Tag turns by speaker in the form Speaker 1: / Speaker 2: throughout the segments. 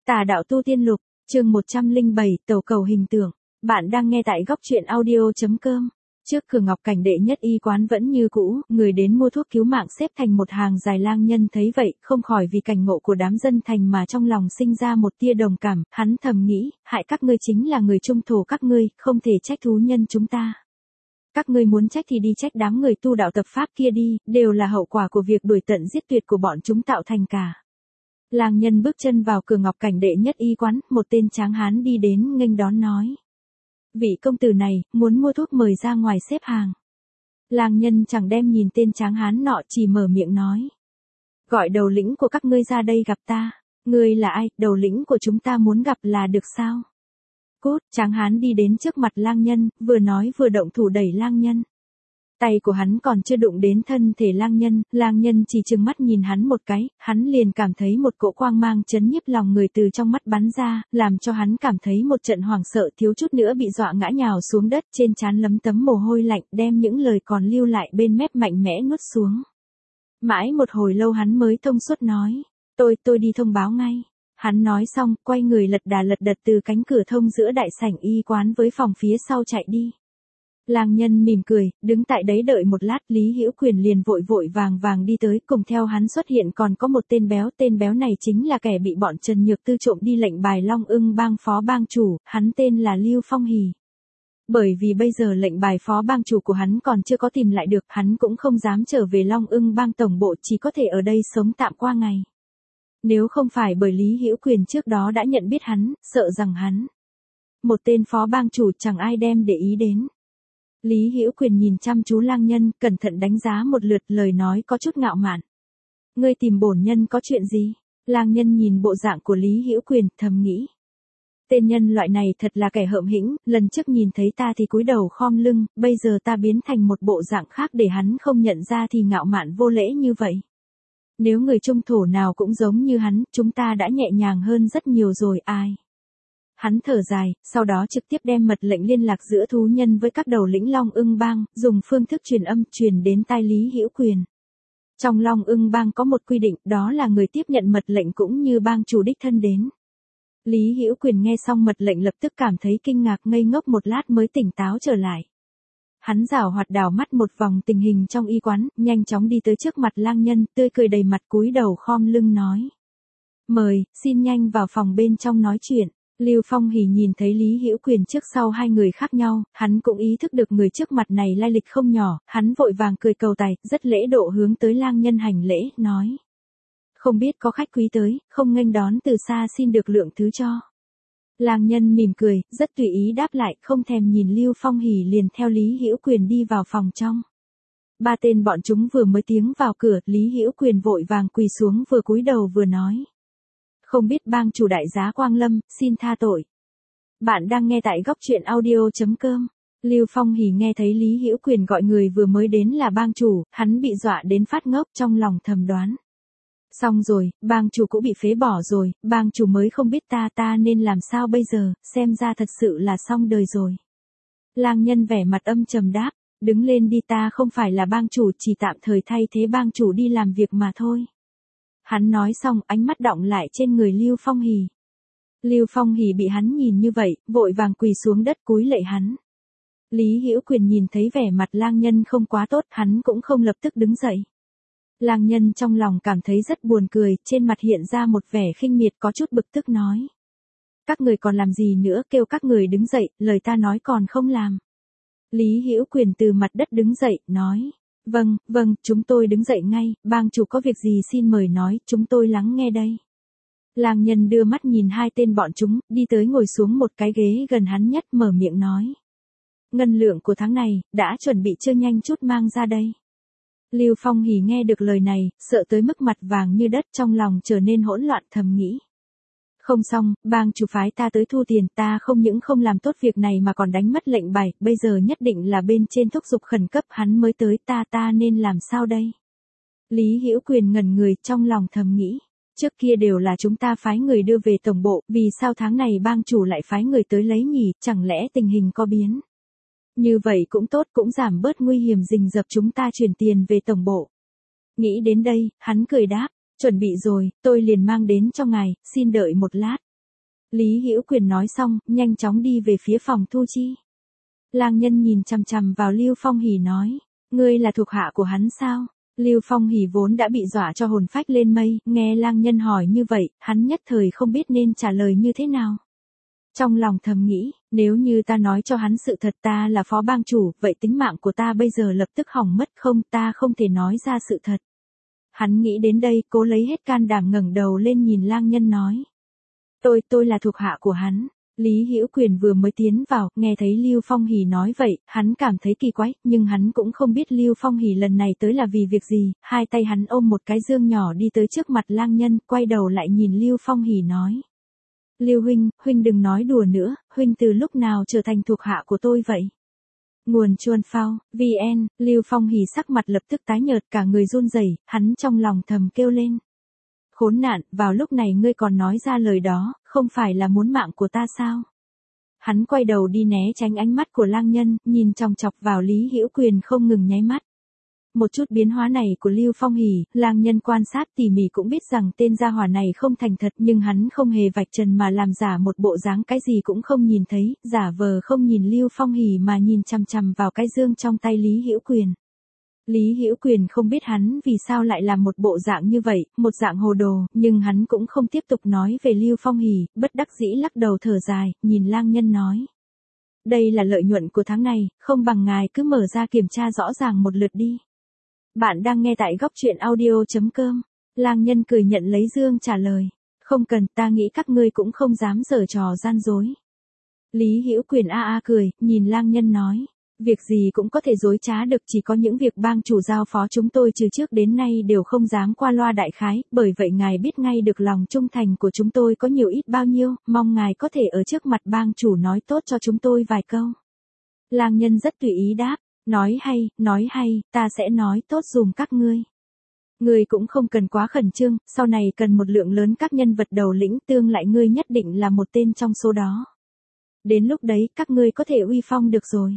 Speaker 1: Tà đạo tu tiên lục, chương 107, tàu cầu hình tượng. Bạn đang nghe tại góc truyện audio.com. Trước cửa Ngọc Cảnh đệ nhất y quán vẫn như cũ, người đến mua thuốc cứu mạng xếp thành một hàng dài. Lang Nhân thấy vậy, không khỏi vì cảnh ngộ của đám dân thành mà trong lòng sinh ra một tia đồng cảm, hắn thầm nghĩ, hại các ngươi chính là người trung thổ các ngươi, không thể trách thú nhân chúng ta. Các ngươi muốn trách thì đi trách đám người tu đạo tập pháp kia đi, đều là hậu quả của việc đuổi tận giết tuyệt của bọn chúng tạo thành cả. Lang Nhân bước chân vào cửa Ngọc Cảnh đệ nhất y quán, một tên tráng hán đi đến nghênh đón nói. Vị công tử này, muốn mua thuốc mời ra ngoài xếp hàng. Lang Nhân chẳng đem nhìn tên tráng hán nọ, chỉ mở miệng nói. Gọi đầu lĩnh của các ngươi ra đây gặp ta. Ngươi là ai, đầu lĩnh của chúng ta muốn gặp là được sao? Cốt, tráng hán đi đến trước mặt Lang Nhân, vừa nói vừa động thủ đẩy Lang Nhân. Tay của hắn còn chưa đụng đến thân thể Lang Nhân chỉ trừng mắt nhìn hắn một cái, hắn liền cảm thấy một cỗ quang mang chấn nhiếp lòng người từ trong mắt bắn ra, làm cho hắn cảm thấy một trận hoảng sợ, thiếu chút nữa bị dọa ngã nhào xuống đất, trên trán lấm tấm mồ hôi lạnh, đem những lời còn lưu lại bên mép mạnh mẽ nuốt xuống. Mãi một hồi lâu hắn mới thông suốt nói, tôi đi thông báo ngay. Hắn nói xong, quay người lật đật từ cánh cửa thông giữa đại sảnh y quán với phòng phía sau chạy đi. Lang Nhân mỉm cười, đứng tại đấy đợi một lát, Lý Hữu Quyền liền vội vàng đi tới, cùng theo hắn xuất hiện còn có một tên béo này chính là kẻ bị bọn Trần Nhược Tư trộm đi lệnh bài Long Ưng bang phó bang chủ, hắn tên là Lưu Phong Hỉ. Bởi vì bây giờ lệnh bài phó bang chủ của hắn còn chưa có tìm lại được, hắn cũng không dám trở về Long Ưng bang tổng bộ, chỉ có thể ở đây sống tạm qua ngày. Nếu không phải bởi Lý Hữu Quyền trước đó đã nhận biết hắn, sợ rằng hắn một tên phó bang chủ chẳng ai đem để ý đến. Lý Hữu Quyền nhìn chăm chú Lang Nhân, cẩn thận đánh giá một lượt, lời nói có chút ngạo mạn. Ngươi tìm bổn nhân có chuyện gì? Lang Nhân nhìn bộ dạng của Lý Hữu Quyền, thầm nghĩ. Tên nhân loại này thật là kẻ hợm hĩnh, lần trước nhìn thấy ta thì cúi đầu khom lưng, bây giờ ta biến thành một bộ dạng khác để hắn không nhận ra thì ngạo mạn vô lễ như vậy. Nếu người trung thổ nào cũng giống như hắn, chúng ta đã nhẹ nhàng hơn rất nhiều rồi ai. Hắn thở dài, sau đó trực tiếp đem mật lệnh liên lạc giữa thú nhân với các đầu lĩnh Long Ưng bang, dùng phương thức truyền âm truyền đến tai Lý Hữu Quyền. Trong Long Ưng bang có một quy định, đó là người tiếp nhận mật lệnh cũng như bang chủ đích thân đến. Lý Hữu Quyền nghe xong mật lệnh lập tức cảm thấy kinh ngạc, ngây ngốc một lát mới tỉnh táo trở lại. Hắn giảo hoạt đảo mắt một vòng tình hình trong y quán, nhanh chóng đi tới trước mặt Lang Nhân, tươi cười đầy mặt, cúi đầu khom lưng nói. Mời, xin nhanh vào phòng bên trong nói chuyện. Lưu Phong Hỉ nhìn thấy Lý Hữu Quyền trước sau hai người khác nhau, hắn cũng ý thức được người trước mặt này lai lịch không nhỏ, hắn vội vàng cười cầu tài, rất lễ độ hướng tới Lang Nhân hành lễ, nói. Không biết có khách quý tới, không nghênh đón từ xa xin được lượng thứ cho. Lang Nhân mỉm cười, rất tùy ý đáp lại, không thèm nhìn Lưu Phong Hỉ liền theo Lý Hữu Quyền đi vào phòng trong. Ba tên bọn chúng vừa mới tiến vào cửa, Lý Hữu Quyền vội vàng quỳ xuống vừa cúi đầu vừa nói. Không biết bang chủ đại giá Quang Lâm, xin tha tội. Bạn đang nghe tại góc truyện audio.com. Lưu Phong Hỉ nghe thấy Lý Hữu Quyền gọi người vừa mới đến là bang chủ, hắn bị dọa đến phát ngốc, trong lòng thầm đoán. Xong rồi, bang chủ cũng bị phế bỏ rồi, bang chủ mới không biết ta nên làm sao bây giờ, xem ra thật sự là xong đời rồi. Lang Nhân vẻ mặt âm trầm đáp, đứng lên đi, ta không phải là bang chủ, chỉ tạm thời thay thế bang chủ đi làm việc mà thôi. Hắn nói xong, ánh mắt đọng lại trên người Lưu Phong Hỉ. Lưu Phong Hỉ bị hắn nhìn như vậy, vội vàng quỳ xuống đất cúi lạy hắn. Lý Hữu Quyền nhìn thấy vẻ mặt Lang Nhân không quá tốt, hắn cũng không lập tức đứng dậy. Lang Nhân trong lòng cảm thấy rất buồn cười, trên mặt hiện ra một vẻ khinh miệt, có chút bực tức nói. Các người còn làm gì nữa, kêu các người đứng dậy, lời ta nói còn không làm. Lý Hữu Quyền từ mặt đất đứng dậy, nói. Vâng, chúng tôi đứng dậy ngay, bang chủ có việc gì xin mời nói, chúng tôi lắng nghe đây. Lang Nhân đưa mắt nhìn hai tên bọn chúng, đi tới ngồi xuống một cái ghế gần hắn nhất, mở miệng nói. Ngân lượng của tháng này, đã chuẩn bị chưa, nhanh chút mang ra đây. Lưu Phong Hỉ nghe được lời này, sợ tới mức mặt vàng như đất, trong lòng trở nên hỗn loạn, thầm nghĩ. Không xong, bang chủ phái ta tới thu tiền, ta không những không làm tốt việc này mà còn đánh mất lệnh bài, bây giờ nhất định là bên trên thúc giục khẩn cấp hắn mới tới, ta nên làm sao đây? Lý Hữu Quyền ngẩn người, trong lòng thầm nghĩ. Trước kia đều là chúng ta phái người đưa về tổng bộ, vì sao tháng này bang chủ lại phái người tới lấy nhỉ, chẳng lẽ tình hình có biến? Như vậy cũng tốt, cũng giảm bớt nguy hiểm rình rập chúng ta chuyển tiền về tổng bộ. Nghĩ đến đây, hắn cười đáp. Chuẩn bị rồi, tôi liền mang đến cho ngài, xin đợi một lát. Lý Hữu Quyền nói xong, nhanh chóng đi về phía phòng thu chi. Lang Nhân nhìn chằm chằm vào Lưu Phong Hỉ nói, ngươi là thuộc hạ của hắn sao? Lưu Phong Hỉ vốn đã bị dọa cho hồn phách lên mây, nghe Lang Nhân hỏi như vậy, hắn nhất thời không biết nên trả lời như thế nào. Trong lòng thầm nghĩ, nếu như ta nói cho hắn sự thật ta là phó bang chủ, vậy tính mạng của ta bây giờ lập tức hỏng mất không, ta không thể nói ra sự thật. Hắn nghĩ đến đây, cố lấy hết can đảm ngẩng đầu lên nhìn Lang Nhân nói. Tôi là thuộc hạ của hắn. Lý Hữu Quyền vừa mới tiến vào, nghe thấy Lưu Phong Hỉ nói vậy, hắn cảm thấy kỳ quái, nhưng hắn cũng không biết Lưu Phong Hỉ lần này tới là vì việc gì, hai tay hắn ôm một cái dương nhỏ đi tới trước mặt Lang Nhân, quay đầu lại nhìn Lưu Phong Hỉ nói. Lưu huynh đừng nói đùa nữa, huynh từ lúc nào trở thành thuộc hạ của tôi vậy? Nguồn Chuan Phao, VN, Lưu Phong Hỉ sắc mặt lập tức tái nhợt cả người run rẩy, hắn trong lòng thầm kêu lên. Khốn nạn, vào lúc này ngươi còn nói ra lời đó, không phải là muốn mạng của ta sao? Hắn quay đầu đi né tránh ánh mắt của Lang Nhân, nhìn chòng chọc vào Lý Hữu Quyền không ngừng nháy mắt. Một chút biến hóa này của Lưu Phong Hỉ, Lang Nhân quan sát tỉ mỉ cũng biết rằng tên gia hỏa này không thành thật nhưng hắn không hề vạch trần mà làm giả một bộ dáng cái gì cũng không nhìn thấy, giả vờ không nhìn Lưu Phong Hỉ mà nhìn chằm chằm vào cái dương trong tay Lý Hữu Quyền. Lý Hữu Quyền không biết hắn vì sao lại làm một bộ dạng như vậy, một dạng hồ đồ, nhưng hắn cũng không tiếp tục nói về Lưu Phong Hỉ, bất đắc dĩ lắc đầu thở dài, nhìn Lang Nhân nói. Đây là lợi nhuận của tháng này, không bằng ngài cứ mở ra kiểm tra rõ ràng một lượt đi. Bạn đang nghe tại góc truyện audio.com. Lang Nhân cười nhận lấy dương trả lời. Không cần, ta nghĩ các ngươi cũng không dám giở trò gian dối. Lý Hữu Quyền cười, nhìn Lang Nhân nói. Việc gì cũng có thể dối trá được, chỉ có những việc bang chủ giao phó chúng tôi từ trước đến nay đều không dám qua loa đại khái, bởi vậy ngài biết ngay được lòng trung thành của chúng tôi có nhiều ít bao nhiêu, mong ngài có thể ở trước mặt bang chủ nói tốt cho chúng tôi vài câu. Lang Nhân rất tùy ý đáp, nói hay, ta sẽ nói tốt dùm các ngươi. Ngươi cũng không cần quá khẩn trương, sau này cần một lượng lớn các nhân vật đầu lĩnh, tương lại ngươi nhất định là một tên trong số đó. Đến lúc đấy các ngươi có thể uy phong được rồi.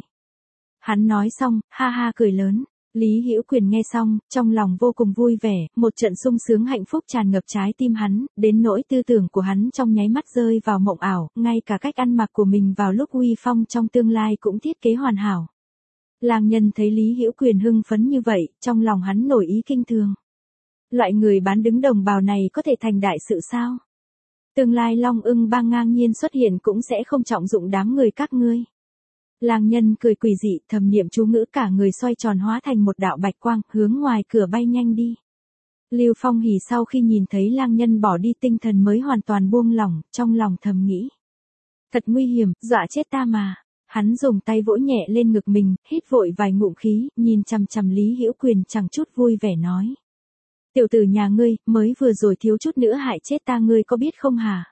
Speaker 1: Hắn nói xong, ha ha cười lớn. Lý Hữu Quyền nghe xong, trong lòng vô cùng vui vẻ, một trận sung sướng hạnh phúc tràn ngập trái tim hắn, đến nỗi tư tưởng của hắn trong nháy mắt rơi vào mộng ảo, ngay cả cách ăn mặc của mình vào lúc uy phong trong tương lai cũng thiết kế hoàn hảo. Lang Nhân thấy Lý Hữu Quyền hưng phấn như vậy, trong lòng hắn nổi ý kinh thường. Loại người bán đứng đồng bào này có thể thành đại sự sao? Tương lai Long Ưng Bang ngang nhiên xuất hiện cũng sẽ không trọng dụng đám người các ngươi. Lang Nhân cười quỷ dị, thầm niệm chú ngữ cả người xoay tròn hóa thành một đạo bạch quang, hướng ngoài cửa bay nhanh đi. Lưu Phong Hỉ sau khi nhìn thấy Lang Nhân bỏ đi tinh thần mới hoàn toàn buông lỏng, trong lòng thầm nghĩ. Thật nguy hiểm, dọa chết ta mà. Hắn dùng tay vỗ nhẹ lên ngực mình, hít vội vài ngụm khí, nhìn chằm chằm Lý Hữu Quyền chẳng chút vui vẻ nói. Tiểu tử nhà ngươi, mới vừa rồi thiếu chút nữa hại chết ta ngươi có biết không hả?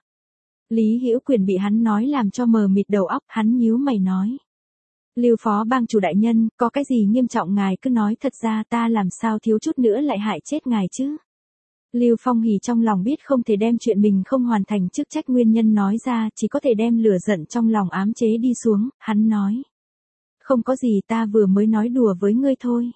Speaker 1: Lý Hữu Quyền bị hắn nói làm cho mờ mịt đầu óc, hắn nhíu mày nói. Lưu phó bang chủ đại nhân, có cái gì nghiêm trọng ngài cứ nói, thật ra ta làm sao thiếu chút nữa lại hại chết ngài chứ? Lưu Phong Hỉ trong lòng biết không thể đem chuyện mình không hoàn thành chức trách nguyên nhân nói ra, chỉ có thể đem lửa giận trong lòng ám chế đi xuống, hắn nói. Không có gì, ta vừa mới nói đùa với ngươi thôi.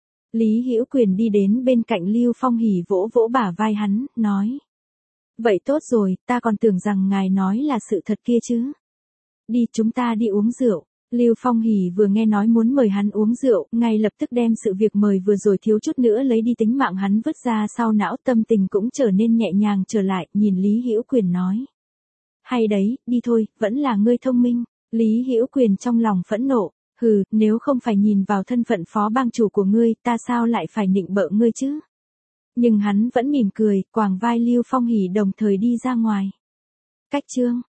Speaker 1: Lý Hữu Quyền đi đến bên cạnh Lưu Phong Hỉ vỗ vỗ bả vai hắn, nói. Vậy tốt rồi, ta còn tưởng rằng ngài nói là sự thật kia chứ. Đi, chúng ta đi uống rượu. Lưu Phong Hỉ vừa nghe nói muốn mời hắn uống rượu, ngay lập tức đem sự việc mời vừa rồi thiếu chút nữa lấy đi tính mạng hắn vứt ra sau não, tâm tình cũng trở nên nhẹ nhàng trở lại, nhìn Lý Hữu Quyền nói. Hay đấy, đi thôi, vẫn là ngươi thông minh. Lý Hữu Quyền trong lòng phẫn nộ, hừ, nếu không phải nhìn vào thân phận phó bang chủ của ngươi, ta sao lại phải nịnh bợ ngươi chứ? Nhưng hắn vẫn mỉm cười, quàng vai Lưu Phong Hỉ đồng thời đi ra ngoài. Cách chương